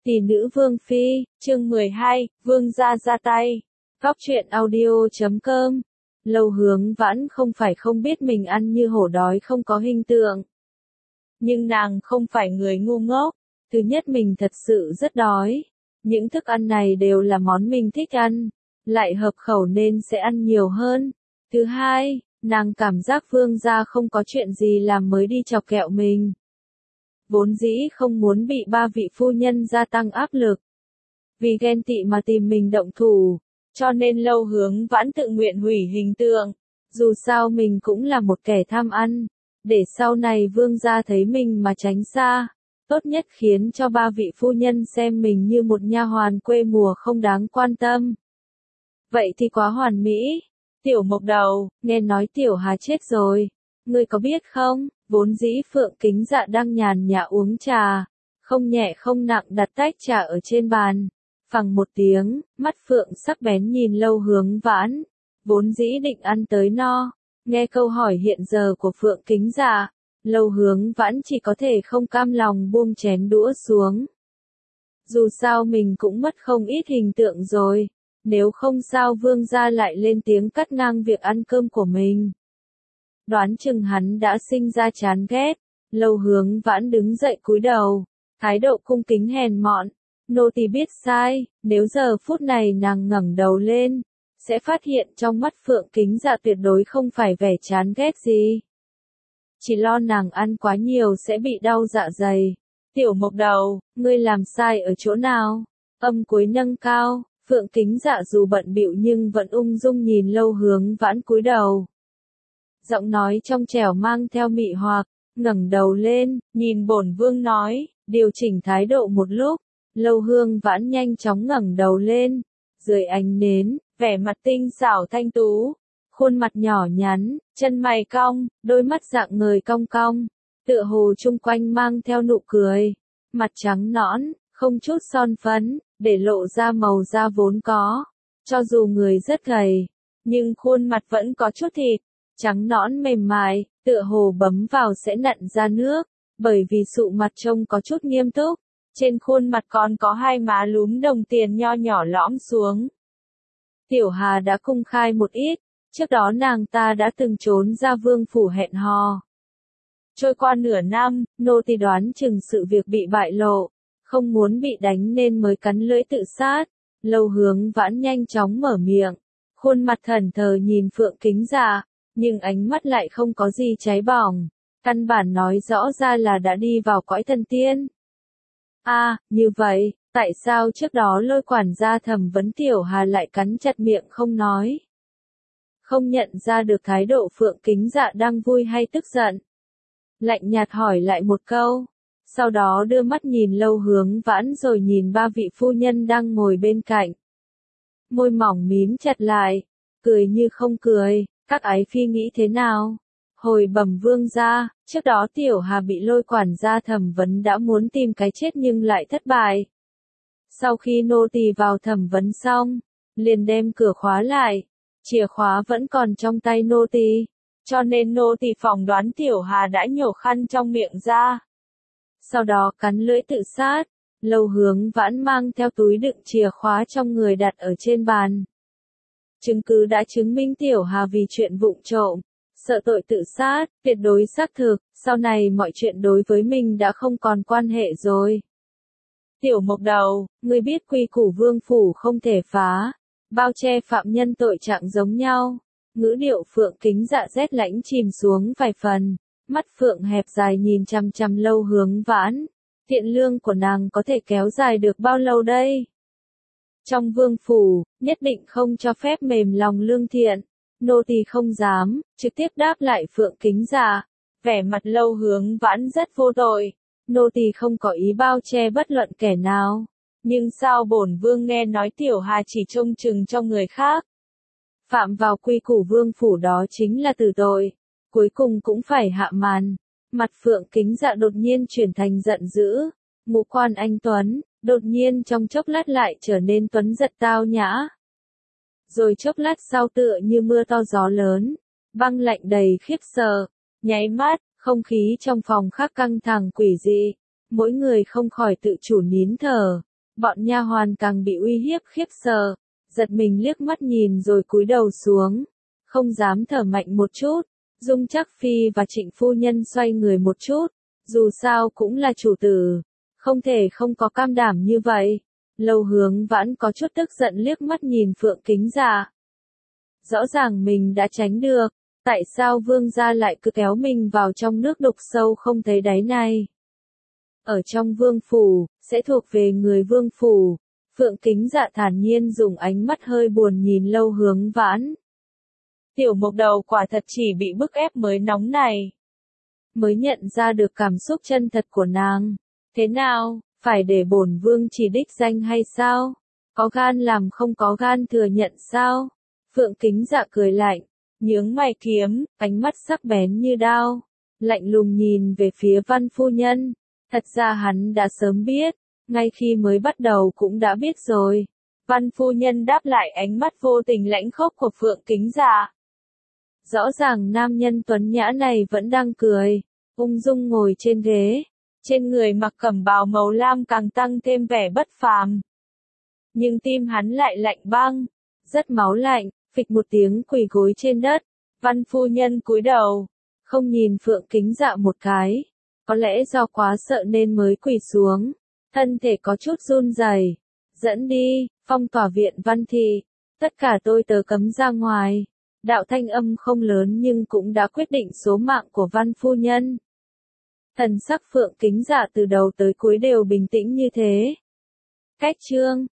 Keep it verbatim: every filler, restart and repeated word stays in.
Tỷ nữ Vương Phi, chương mười hai, Vương gia ra tay. Góc truyện audio chấm com. Lâu Hướng Vãn không phải không biết mình ăn như hổ đói không có hình tượng. Nhưng nàng không phải người ngu ngốc. Thứ nhất, mình thật sự rất đói. Những thức ăn này đều là món mình thích ăn, lại hợp khẩu nên sẽ ăn nhiều hơn. Thứ hai, nàng cảm giác Vương gia không có chuyện gì làm mới đi chọc kẹo mình. Vốn dĩ không muốn bị ba vị phu nhân gia tăng áp lực. Vì ghen tị mà tìm mình động thủ, cho nên Lâu Hướng Vãn tự nguyện hủy hình tượng. Dù sao mình cũng là một kẻ tham ăn, để sau này Vương gia thấy mình mà tránh xa. Tốt nhất khiến cho ba vị phu nhân xem mình như một nha hoàn quê mùa không đáng quan tâm. Vậy thì quá hoàn mỹ. Tiểu Mộc Đầu, nghe nói Tiểu Hà chết rồi. Ngươi có biết không? Vốn dĩ Phượng Kính Dạ đang nhàn nhã uống trà, không nhẹ không nặng đặt tách trà ở trên bàn. Phằng một tiếng, mắt Phượng sắc bén nhìn Lâu Hướng Vãn, vốn dĩ định ăn tới no. Nghe câu hỏi hiện giờ của Phượng Kính Dạ, Lâu Hướng Vãn chỉ có thể không cam lòng buông chén đũa xuống. Dù sao mình cũng mất không ít hình tượng rồi, nếu không sao Vương gia lại lên tiếng cắt ngang việc ăn cơm của mình. Đoán chừng hắn đã sinh ra chán ghét. Lâu Hướng Vãn đứng dậy cúi đầu, thái độ cung kính hèn mọn. Nô tỳ biết sai. Nếu giờ phút này nàng ngẩng đầu lên, sẽ phát hiện trong mắt Phượng Kính Dạ tuyệt đối không phải vẻ chán ghét gì. Chỉ lo nàng ăn quá nhiều sẽ bị đau dạ dày. Tiểu Mộc Đầu, ngươi làm sai ở chỗ nào? Âm cuối nâng cao, Phượng Kính Dạ dù bận bịu nhưng vẫn ung dung nhìn Lâu Hướng Vãn cúi đầu. Giọng nói trong trẻo mang theo mị hoặc, ngẩng đầu lên, nhìn bổn vương nói, điều chỉnh thái độ một lúc. Lâu Hướng Vãn nhanh chóng ngẩng đầu lên, dưới ánh nến, vẻ mặt tinh xảo thanh tú, khuôn mặt nhỏ nhắn, chân mày cong, đôi mắt dạng người cong cong, tựa hồ chung quanh mang theo nụ cười, mặt trắng nõn, không chút son phấn, để lộ ra màu da vốn có. Cho dù người rất gầy, nhưng khuôn mặt vẫn có chút thịt, trắng nõn mềm mại, tựa hồ bấm vào sẽ nặn ra nước, bởi vì sụ mặt trông có chút nghiêm túc, trên khuôn mặt còn có hai má lúm đồng tiền nho nhỏ lõm xuống. Tiểu Hà đã công khai một ít, trước đó nàng ta đã từng trốn ra vương phủ hẹn hò. Trôi qua nửa năm, nô tỳ đoán chừng sự việc bị bại lộ, không muốn bị đánh nên mới cắn lưỡi tự sát. Lâu Hướng Vãn nhanh chóng mở miệng, khuôn mặt thẫn thờ nhìn Phượng Kính Dạ, nhưng ánh mắt lại không có gì cháy bỏng, căn bản nói rõ ra là đã đi vào cõi thần tiên. A, à, như vậy, tại sao trước đó Lôi quản gia thẩm vấn Tiểu Hà lại cắn chặt miệng không nói? Không nhận ra được thái độ Phượng Kính Dạ đang vui hay tức giận. Lạnh nhạt hỏi lại một câu, sau đó đưa mắt nhìn Lâu Hướng Vãn rồi nhìn ba vị phu nhân đang ngồi bên cạnh. Môi mỏng mím chặt lại, cười như không cười. Các ái phi nghĩ thế nào? Hồi bẩm vương gia, trước đó Tiểu Hà bị Lôi quản gia thẩm vấn đã muốn tìm cái chết nhưng lại thất bại. Sau khi nô tỳ vào thẩm vấn xong, liền đem cửa khóa lại, chìa khóa vẫn còn trong tay nô tỳ, cho nên nô tỳ phỏng đoán Tiểu Hà đã nhổ khăn trong miệng ra. Sau đó cắn lưỡi tự sát. Lâu Hướng Vãn mang theo túi đựng chìa khóa trong người đặt ở trên bàn. Chứng cứ đã chứng minh Tiểu Hà vì chuyện vụng trộm, sợ tội tự sát, tuyệt đối xác thực, sau này mọi chuyện đối với mình đã không còn quan hệ rồi. Tiểu Mộc Đầu, ngươi biết quy củ vương phủ không thể phá, bao che phạm nhân tội trạng giống nhau. Ngữ điệu Phượng Kính Dạ rét lãnh chìm xuống vài phần, mắt Phượng hẹp dài nhìn chằm chằm Lâu Hướng Vãn, thiện lương của nàng có thể kéo dài được bao lâu đây? Trong vương phủ, nhất định không cho phép mềm lòng lương thiện. Nô tỳ không dám, trực tiếp đáp lại Phượng Kính Dạ. Vẻ mặt Lâu Hướng Vãn rất vô tội. Nô tỳ không có ý bao che bất luận kẻ nào. Nhưng sao bổn vương nghe nói Tiểu Hà chỉ trông chừng cho người khác. Phạm vào quy củ vương phủ đó chính là tử tội. Cuối cùng cũng phải hạ màn. Mặt Phượng Kính Dạ đột nhiên chuyển thành giận dữ. Ngũ quan anh tuấn, đột nhiên trong chốc lát lại trở nên tuấn giật tao nhã. Rồi chốc lát sau tựa như mưa to gió lớn, băng lạnh đầy khiếp sợ, nháy mắt, không khí trong phòng khắc căng thẳng quỷ dị, mỗi người không khỏi tự chủ nín thở, Bọn nha hoàn càng bị uy hiếp khiếp sợ, giật mình liếc mắt nhìn rồi cúi đầu xuống, không dám thở mạnh một chút. Dung Trác Phi và Trịnh phu nhân xoay người một chút, dù sao cũng là chủ tử, không thể không có cam đảm như vậy. Lâu Hướng Vãn có chút tức giận liếc mắt nhìn Phượng Kính Dạ. Rõ ràng mình đã tránh được, tại sao vương gia lại cứ kéo mình vào trong nước đục sâu không thấy đáy này? Ở trong vương phủ, sẽ thuộc về người vương phủ. Phượng Kính Dạ thản nhiên dùng ánh mắt hơi buồn nhìn Lâu Hướng Vãn. Tiểu Mộc Đầu quả thật chỉ bị bức ép mới nóng này. Mới nhận ra được cảm xúc chân thật của nàng. Thế nào, phải để bổn vương chỉ đích danh hay sao? Có gan làm không có gan thừa nhận sao? Phượng Kính Dạ cười lạnh, nhướng mày kiếm, ánh mắt sắc bén như đao, lạnh lùng nhìn về phía Văn phu nhân. Thật ra hắn đã sớm biết, ngay khi mới bắt đầu cũng đã biết rồi. Văn phu nhân đáp lại ánh mắt vô tình lãnh khốc của Phượng Kính Dạ. Rõ ràng nam nhân tuấn nhã này vẫn đang cười, ung dung ngồi trên ghế, trên người mặc cẩm bào màu lam càng tăng thêm vẻ bất phàm. Nhưng tim hắn lại lạnh băng, rất máu lạnh, phịch một tiếng quỳ gối trên đất. Văn phu nhân cúi đầu, không nhìn Phượng Kính Dạ một cái, có lẽ do quá sợ nên mới quỳ xuống, thân thể có chút run rẩy. Dẫn đi, phong tỏa viện Văn thị, tất cả tôi tớ cấm ra ngoài. Đạo thanh âm không lớn nhưng cũng đã quyết định số mạng của Văn phu nhân. Thần sắc Phượng Kính Dạ từ đầu tới cuối đều bình tĩnh như thế. Cách chương